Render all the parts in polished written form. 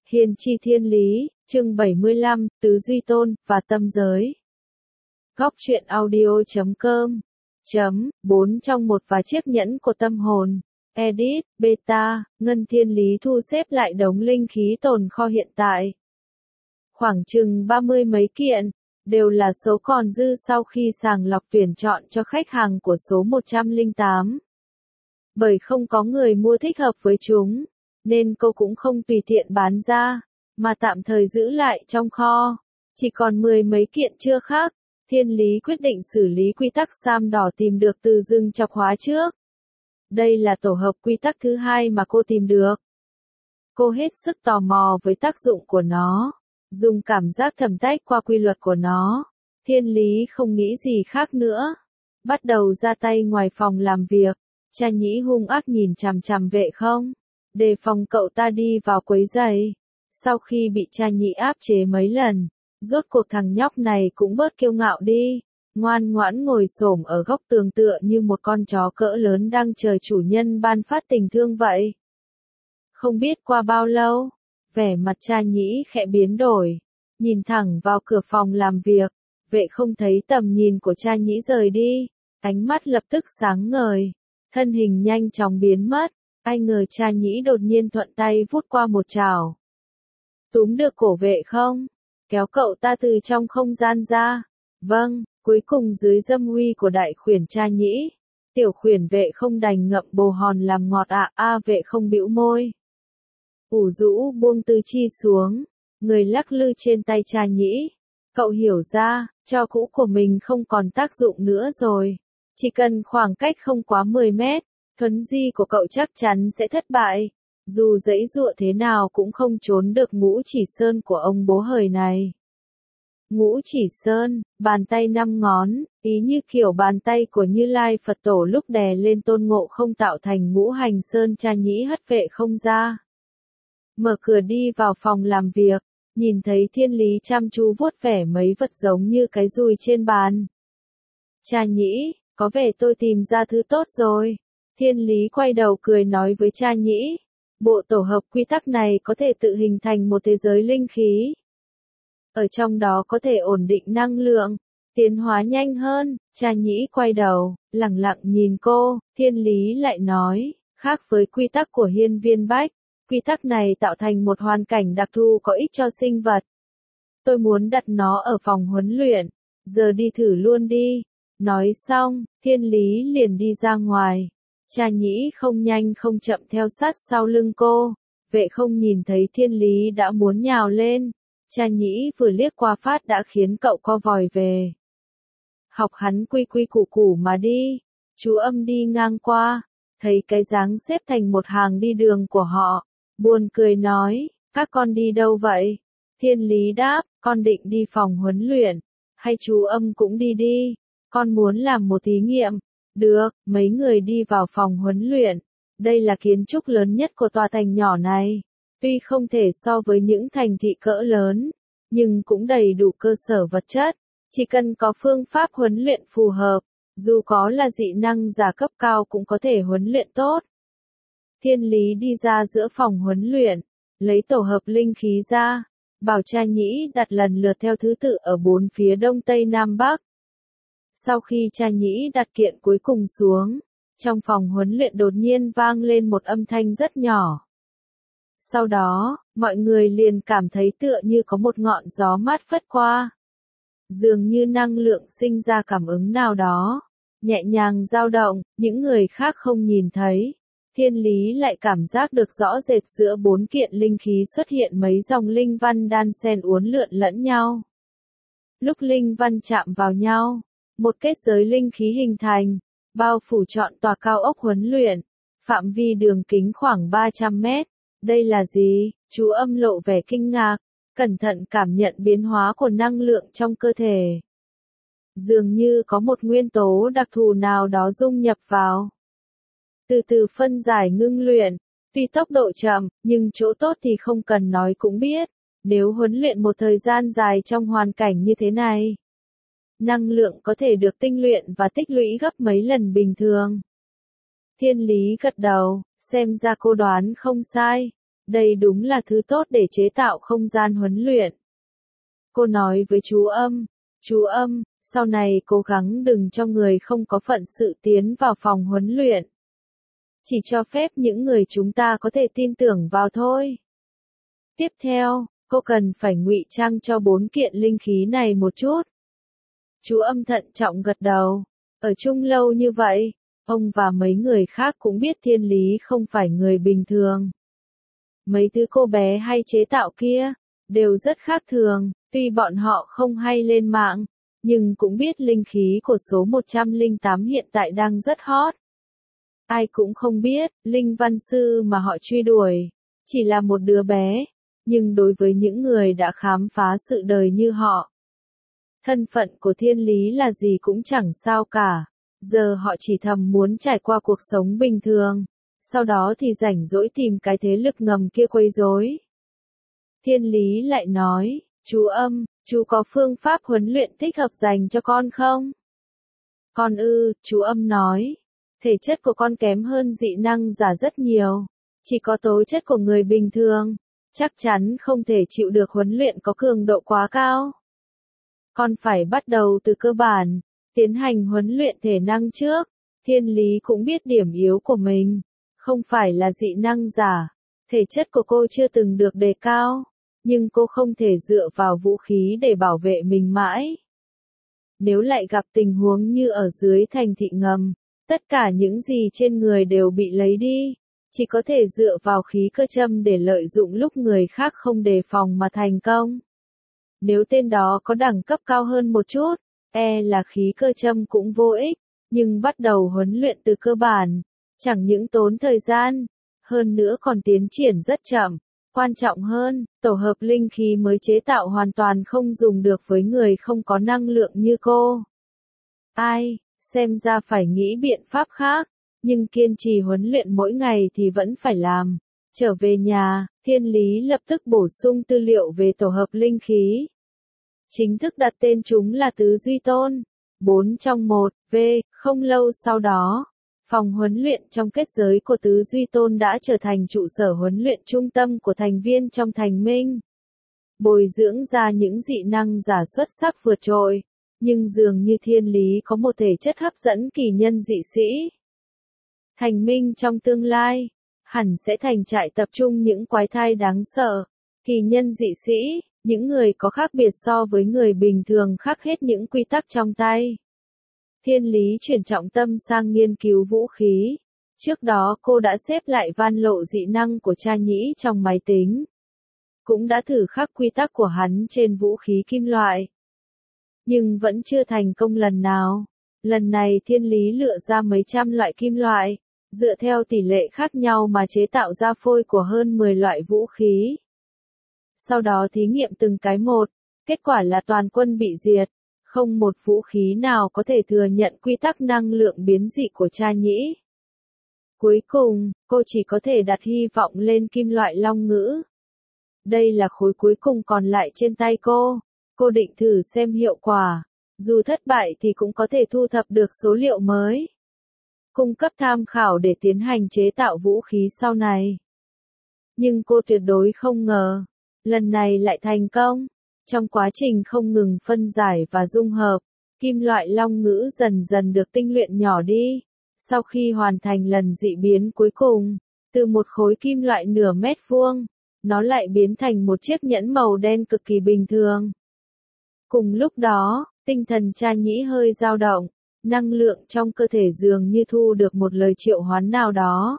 Hiền chi thiên lý, chương 75, tứ duy tôn, và tâm giới. Góc truyện audio.com 4 trong một và chiếc nhẫn của tâm hồn. Edit, beta, Ngân Thiên Lý thu xếp lại đống linh khí tồn kho hiện tại. Khoảng chừng 30 mấy kiện, đều là số còn dư sau khi sàng lọc tuyển chọn cho khách hàng của số 108. Bởi không có người mua thích hợp với chúng, nên cô cũng không tùy tiện bán ra, mà tạm thời giữ lại trong kho. Chỉ còn 10 mấy kiện chưa khác, Thiên Lý quyết định xử lý quy tắc sam đỏ tìm được từ rừng chọc hóa trước. Đây là tổ hợp quy tắc thứ hai mà cô tìm được. Cô hết sức tò mò với tác dụng của nó, dùng cảm giác thẩm tách qua quy luật của nó. Thiên Lý không nghĩ gì khác nữa, bắt đầu ra tay ngoài phòng làm việc. Cha Nhĩ hung ác nhìn chằm chằm Vệ Không, đề phòng cậu ta đi vào quấy rầy. Sau khi bị cha Nhĩ áp chế mấy lần, rốt cuộc thằng nhóc này cũng bớt kiêu ngạo đi, ngoan ngoãn ngồi xổm ở góc tường tựa như một con chó cỡ lớn đang chờ chủ nhân ban phát tình thương vậy. Không biết qua bao lâu, vẻ mặt cha Nhĩ khẽ biến đổi, nhìn thẳng vào cửa phòng làm việc. Vệ Không thấy tầm nhìn của cha Nhĩ rời đi, ánh mắt lập tức sáng ngời, thân hình nhanh chóng biến mất. Ai ngờ cha Nhĩ đột nhiên thuận tay vút qua một chảo, túm được cổ Vệ Không, kéo cậu ta từ trong không gian ra. Vâng, cuối cùng dưới dâm uy của đại khuyển cha Nhĩ, tiểu khuyển Vệ Không đành ngậm bồ hòn làm ngọt ạ. Vệ Không bĩu môi, ủ rũ buông tứ chi xuống, người lắc lư trên tay cha Nhĩ. Cậu hiểu ra, tro cũ của mình không còn tác dụng nữa rồi. Chỉ cần khoảng cách không quá 10 mét, thuấn di của cậu chắc chắn sẽ thất bại. Dù giãy giụa thế nào cũng không trốn được Ngũ Chỉ Sơn của ông bố hời này. Ngũ Chỉ Sơn, bàn tay 5 ngón, ý như kiểu bàn tay của Như Lai Phật Tổ lúc đè lên Tôn Ngộ Không tạo thành Ngũ Hành Sơn. Cha Nhĩ hất Vệ Không ra, mở cửa đi vào phòng làm việc, nhìn thấy Thiên Lý chăm chú vuốt vẻ mấy vật giống như cái dùi trên bàn. Cha Nhĩ, có vẻ tôi tìm ra thứ tốt rồi. Thiên Lý quay đầu cười nói với cha Nhĩ, bộ tổ hợp quy tắc này có thể tự hình thành một thế giới linh khí. Ở trong đó có thể ổn định năng lượng, tiến hóa nhanh hơn. Cha Nhĩ quay đầu, lẳng lặng nhìn cô. Thiên Lý lại nói, khác với quy tắc của Hiên Viên Bách, quy tắc này tạo thành một hoàn cảnh đặc thù có ích cho sinh vật. Tôi muốn đặt nó ở phòng huấn luyện, giờ đi thử luôn đi. Nói xong, Thiên Lý liền đi ra ngoài. Cha Nhĩ không nhanh không chậm theo sát sau lưng cô. Vệ Không nhìn thấy Thiên Lý đã muốn nhào lên. Cha Nhĩ vừa liếc qua phát đã khiến cậu co vòi về. Học hắn quy quy củ củ mà đi. Chú Âm đi ngang qua, thấy cái dáng xếp thành một hàng đi đường của họ, buồn cười nói, các con đi đâu vậy? Thiên Lý đáp, con định đi phòng huấn luyện. Hay chú Âm cũng đi đi, con muốn làm một thí nghiệm. Được, mấy người đi vào phòng huấn luyện. Đây là kiến trúc lớn nhất của tòa thành nhỏ này. Tuy không thể so với những thành thị cỡ lớn, nhưng cũng đầy đủ cơ sở vật chất. Chỉ cần có phương pháp huấn luyện phù hợp, dù có là dị năng giả cấp cao cũng có thể huấn luyện tốt. Thiên Lý đi ra giữa phòng huấn luyện, lấy tổ hợp linh khí ra, bảo cha Nhĩ đặt lần lượt theo thứ tự ở 4 phía đông tây nam bắc. Sau khi cha Nhĩ đặt kiện cuối cùng xuống, trong phòng huấn luyện đột nhiên vang lên một âm thanh rất nhỏ. Sau đó, mọi người liền cảm thấy tựa như có một ngọn gió mát phất qua. Dường như năng lượng sinh ra cảm ứng nào đó, nhẹ nhàng dao động, những người khác không nhìn thấy. Thiên Lý lại cảm giác được rõ rệt giữa 4 kiện linh khí xuất hiện mấy dòng linh văn đan xen uốn lượn lẫn nhau. Lúc linh văn chạm vào nhau, một kết giới linh khí hình thành, bao phủ trọn tòa cao ốc huấn luyện, phạm vi đường kính khoảng 300 mét. Đây là gì? Chú Âm lộ vẻ kinh ngạc, cẩn thận cảm nhận biến hóa của năng lượng trong cơ thể. Dường như có một nguyên tố đặc thù nào đó dung nhập vào. Từ từ phân giải ngưng luyện, tuy tốc độ chậm, nhưng chỗ tốt thì không cần nói cũng biết. Nếu huấn luyện một thời gian dài trong hoàn cảnh như thế này, năng lượng có thể được tinh luyện và tích lũy gấp mấy lần bình thường. Thiên Lý gật đầu, xem ra cô đoán không sai. Đây đúng là thứ tốt để chế tạo không gian huấn luyện. Cô nói với chú Âm, sau này cố gắng đừng cho người không có phận sự tiến vào phòng huấn luyện. Chỉ cho phép những người chúng ta có thể tin tưởng vào thôi. Tiếp theo, cô cần phải ngụy trang cho 4 kiện linh khí này một chút. Chú Âm thận trọng gật đầu. Ở chung lâu như vậy, ông và mấy người khác cũng biết Thiên Lý không phải người bình thường. Mấy thứ cô bé hay chế tạo kia, đều rất khác thường, tuy bọn họ không hay lên mạng, nhưng cũng biết linh khí của số 108 hiện tại đang rất hot. Ai cũng không biết, linh văn sư mà họ truy đuổi, chỉ là một đứa bé, nhưng đối với những người đã khám phá sự đời như họ, thân phận của Thiên Lý là gì cũng chẳng sao cả, giờ họ chỉ thầm muốn trải qua cuộc sống bình thường, sau đó thì rảnh rỗi tìm cái thế lực ngầm kia quấy rối. Thiên Lý lại nói, chú Âm, chú có phương pháp huấn luyện thích hợp dành cho con không? Con ư, chú Âm nói, thể chất của con kém hơn dị năng giả rất nhiều, chỉ có tố chất của người bình thường, chắc chắn không thể chịu được huấn luyện có cường độ quá cao. Con phải bắt đầu từ cơ bản, tiến hành huấn luyện thể năng trước. Thiên Lý cũng biết điểm yếu của mình, không phải là dị năng giả, thể chất của cô chưa từng được đề cao, nhưng cô không thể dựa vào vũ khí để bảo vệ mình mãi. Nếu lại gặp tình huống như ở dưới thành thị ngầm, tất cả những gì trên người đều bị lấy đi, chỉ có thể dựa vào khí cơ châm để lợi dụng lúc người khác không đề phòng mà thành công. Nếu tên đó có đẳng cấp cao hơn một chút, là khí cơ châm cũng vô ích, nhưng bắt đầu huấn luyện từ cơ bản, chẳng những tốn thời gian, hơn nữa còn tiến triển rất chậm. Quan trọng hơn, tổ hợp linh khí mới chế tạo hoàn toàn không dùng được với người không có năng lượng như cô. Xem ra phải nghĩ biện pháp khác, nhưng kiên trì huấn luyện mỗi ngày thì vẫn phải làm. Trở về nhà, Thiên Lý lập tức bổ sung tư liệu về tổ hợp linh khí. Chính thức đặt tên chúng là Tứ Duy Tôn, 4 trong 1, không lâu sau đó, phòng huấn luyện trong kết giới của Tứ Duy Tôn đã trở thành trụ sở huấn luyện trung tâm của thành viên trong thành minh. Bồi dưỡng ra những dị năng giả xuất sắc vượt trội, nhưng dường như Thiên Lý có một thể chất hấp dẫn kỳ nhân dị sĩ. Thành minh trong tương lai, hẳn sẽ thành trại tập trung những quái thai đáng sợ, kỳ nhân dị sĩ, những người có khác biệt so với người bình thường khắc hết những quy tắc trong tay. Thiên Lý chuyển trọng tâm sang nghiên cứu vũ khí. Trước đó cô đã xếp lại van lộ dị năng của cha nhĩ trong máy tính. Cũng đã thử khắc quy tắc của hắn trên vũ khí kim loại. Nhưng vẫn chưa thành công lần nào. Lần này Thiên Lý lựa ra mấy trăm loại kim loại, dựa theo tỷ lệ khác nhau mà chế tạo ra phôi của hơn 10 loại vũ khí. Sau đó thí nghiệm từng cái một, kết quả là toàn quân bị diệt, không một vũ khí nào có thể thừa nhận quy tắc năng lượng biến dị của cha nhĩ. Cuối cùng, cô chỉ có thể đặt hy vọng lên kim loại long ngữ. Đây là khối cuối cùng còn lại trên tay cô định thử xem hiệu quả, dù thất bại thì cũng có thể thu thập được số liệu mới. Cung cấp tham khảo để tiến hành chế tạo vũ khí sau này. Nhưng cô tuyệt đối không ngờ, lần này lại thành công. Trong quá trình không ngừng phân giải và dung hợp, kim loại long ngữ dần dần được tinh luyện nhỏ đi. Sau khi hoàn thành lần dị biến cuối cùng, từ một khối kim loại nửa mét vuông, nó lại biến thành một chiếc nhẫn màu đen cực kỳ bình thường. Cùng lúc đó, tinh thần cha nhĩ hơi dao động, năng lượng trong cơ thể dường như thu được một lời triệu hoán nào đó.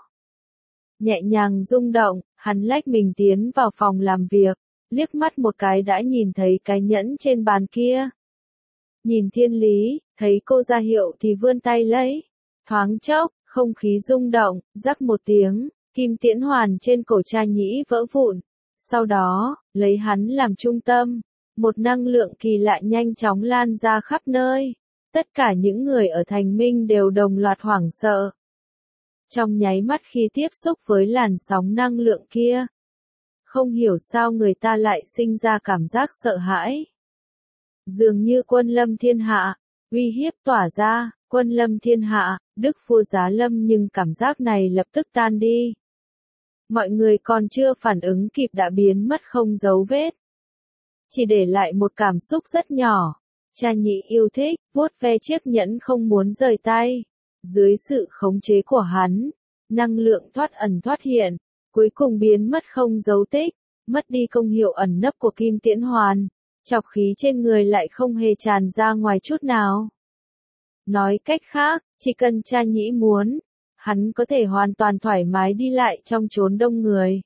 Nhẹ nhàng rung động, hắn lách mình tiến vào phòng làm việc, liếc mắt một cái đã nhìn thấy cái nhẫn trên bàn kia. Nhìn Thiên Lý, thấy cô ra hiệu thì vươn tay lấy. Thoáng chốc, không khí rung động, rắc một tiếng, kim tiễn hoàn trên cổ cha nhĩ vỡ vụn. Sau đó, lấy hắn làm trung tâm, một năng lượng kỳ lạ nhanh chóng lan ra khắp nơi. Tất cả những người ở thành minh đều đồng loạt hoảng sợ. Trong nháy mắt khi tiếp xúc với làn sóng năng lượng kia, không hiểu sao người ta lại sinh ra cảm giác sợ hãi. Dường như quân lâm thiên hạ, uy hiếp tỏa ra, quân lâm thiên hạ, đức vua giá lâm, nhưng cảm giác này lập tức tan đi. Mọi người còn chưa phản ứng kịp đã biến mất không dấu vết. Chỉ để lại một cảm xúc rất nhỏ. Cha nhĩ yêu thích, vuốt ve chiếc nhẫn không muốn rời tay. Dưới sự khống chế của hắn, năng lượng thoát ẩn thoát hiện, cuối cùng biến mất không dấu tích, mất đi công hiệu ẩn nấp của kim tiễn hoàn. Chọc khí trên người lại không hề tràn ra ngoài chút nào. Nói cách khác, chỉ cần cha nhĩ muốn, hắn có thể hoàn toàn thoải mái đi lại trong chốn đông người.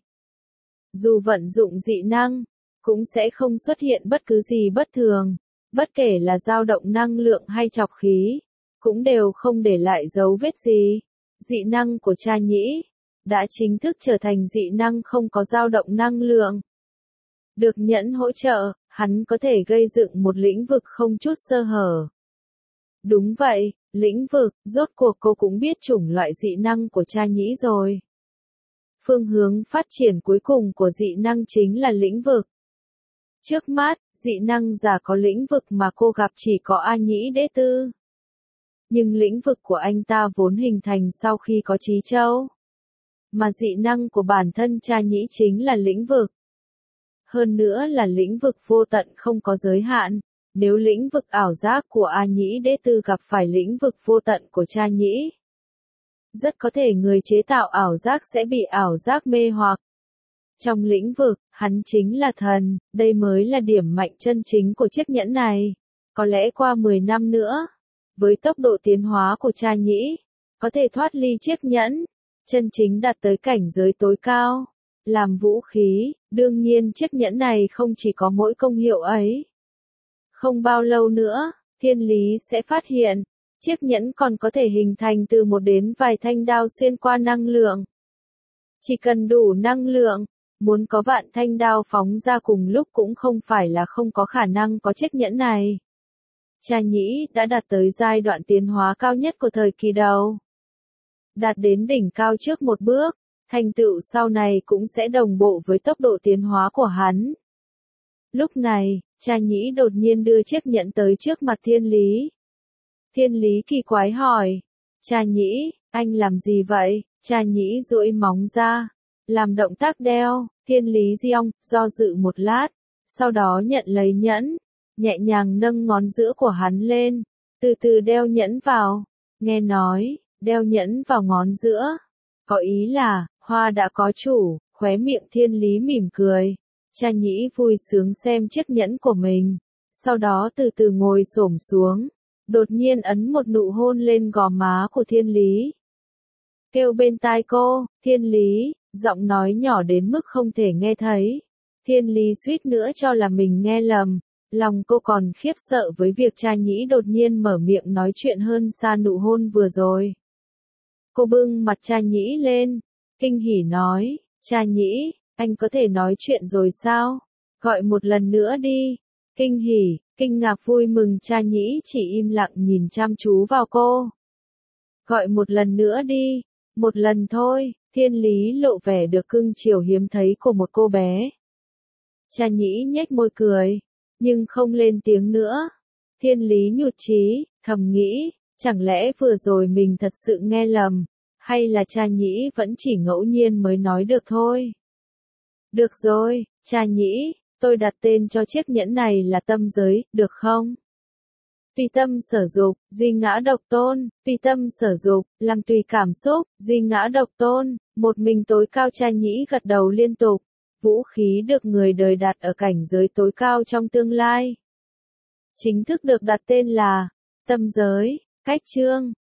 Dù vận dụng dị năng, cũng sẽ không xuất hiện bất cứ gì bất thường, bất kể là dao động năng lượng hay chọc khí, cũng đều không để lại dấu vết gì. Dị năng của cha nhĩ đã chính thức trở thành dị năng không có dao động năng lượng. Được nhẫn hỗ trợ, hắn có thể gây dựng một lĩnh vực không chút sơ hở. Đúng vậy, lĩnh vực, rốt cuộc cô cũng biết chủng loại dị năng của cha nhĩ rồi. Phương hướng phát triển cuối cùng của dị năng chính là lĩnh vực. Trước mắt, dị năng giả có lĩnh vực mà cô gặp chỉ có A Nhĩ Đế Tư. Nhưng lĩnh vực của anh ta vốn hình thành sau khi có Trí Châu. Mà dị năng của bản thân cha nhĩ chính là lĩnh vực. Hơn nữa là lĩnh vực vô tận không có giới hạn. Nếu lĩnh vực ảo giác của A Nhĩ Đế Tư gặp phải lĩnh vực vô tận của cha nhĩ, rất có thể người chế tạo ảo giác sẽ bị ảo giác mê hoặc. Trong lĩnh vực, hắn chính là thần, đây mới là điểm mạnh chân chính của chiếc nhẫn này. Có lẽ qua 10 năm nữa, với tốc độ tiến hóa của cha nhĩ, có thể thoát ly chiếc nhẫn, chân chính đạt tới cảnh giới tối cao. Làm vũ khí, đương nhiên chiếc nhẫn này không chỉ có mỗi công hiệu ấy. Không bao lâu nữa, thiên lý sẽ phát hiện, chiếc nhẫn còn có thể hình thành từ một đến vài thanh đao xuyên qua năng lượng. Chỉ cần đủ năng lượng, muốn có vạn thanh đao phóng ra cùng lúc cũng không phải là không có khả năng có chiếc nhẫn này. Cha nhĩ đã đạt tới giai đoạn tiến hóa cao nhất của thời kỳ đầu. Đạt đến đỉnh cao trước một bước, thành tựu sau này cũng sẽ đồng bộ với tốc độ tiến hóa của hắn. Lúc này, cha nhĩ đột nhiên đưa chiếc nhẫn tới trước mặt thiên lý. Thiên lý kỳ quái hỏi, cha nhĩ, anh làm gì vậy? Cha nhĩ duỗi móng ra, làm động tác đeo. Thiên lý giong, do dự một lát, sau đó nhận lấy nhẫn, nhẹ nhàng nâng ngón giữa của hắn lên, từ từ đeo nhẫn vào. Nghe nói, đeo nhẫn vào ngón giữa, có ý là, hoa đã có chủ. Khóe miệng thiên lý mỉm cười. Cha nhĩ vui sướng xem chiếc nhẫn của mình, sau đó từ từ ngồi xổm xuống, đột nhiên ấn một nụ hôn lên gò má của thiên lý. Kêu bên tai cô, thiên lý, giọng nói nhỏ đến mức không thể nghe thấy. Thiên lý suýt nữa cho là mình nghe lầm, lòng cô còn khiếp sợ với việc cha nhĩ đột nhiên mở miệng nói chuyện hơn xa nụ hôn vừa rồi. Cô bưng mặt cha nhĩ lên, kinh hỉ nói, cha nhĩ, anh có thể nói chuyện rồi sao? Gọi một lần nữa đi. Kinh hỉ, kinh ngạc vui mừng cha nhĩ chỉ im lặng nhìn chăm chú vào cô. Gọi một lần nữa đi. Một lần thôi. Thiên lý lộ vẻ được cưng chiều hiếm thấy của một cô bé. Cha nhĩ nhếch môi cười, nhưng không lên tiếng nữa. Thiên lý nhụt chí, thầm nghĩ, chẳng lẽ vừa rồi mình thật sự nghe lầm, hay là cha nhĩ vẫn chỉ ngẫu nhiên mới nói được thôi. Được rồi, cha nhĩ, tôi đặt tên cho chiếc nhẫn này là tâm giới, được không? Tùy tâm sở dục, duy ngã độc tôn. Tùy tâm sở dục, làm tùy cảm xúc, duy ngã độc tôn. Một mình tối cao. Cha nhĩ gật đầu liên tục. Vũ khí được người đời đặt ở cảnh giới tối cao trong tương lai. Chính thức được đặt tên là tâm giới. Cách chương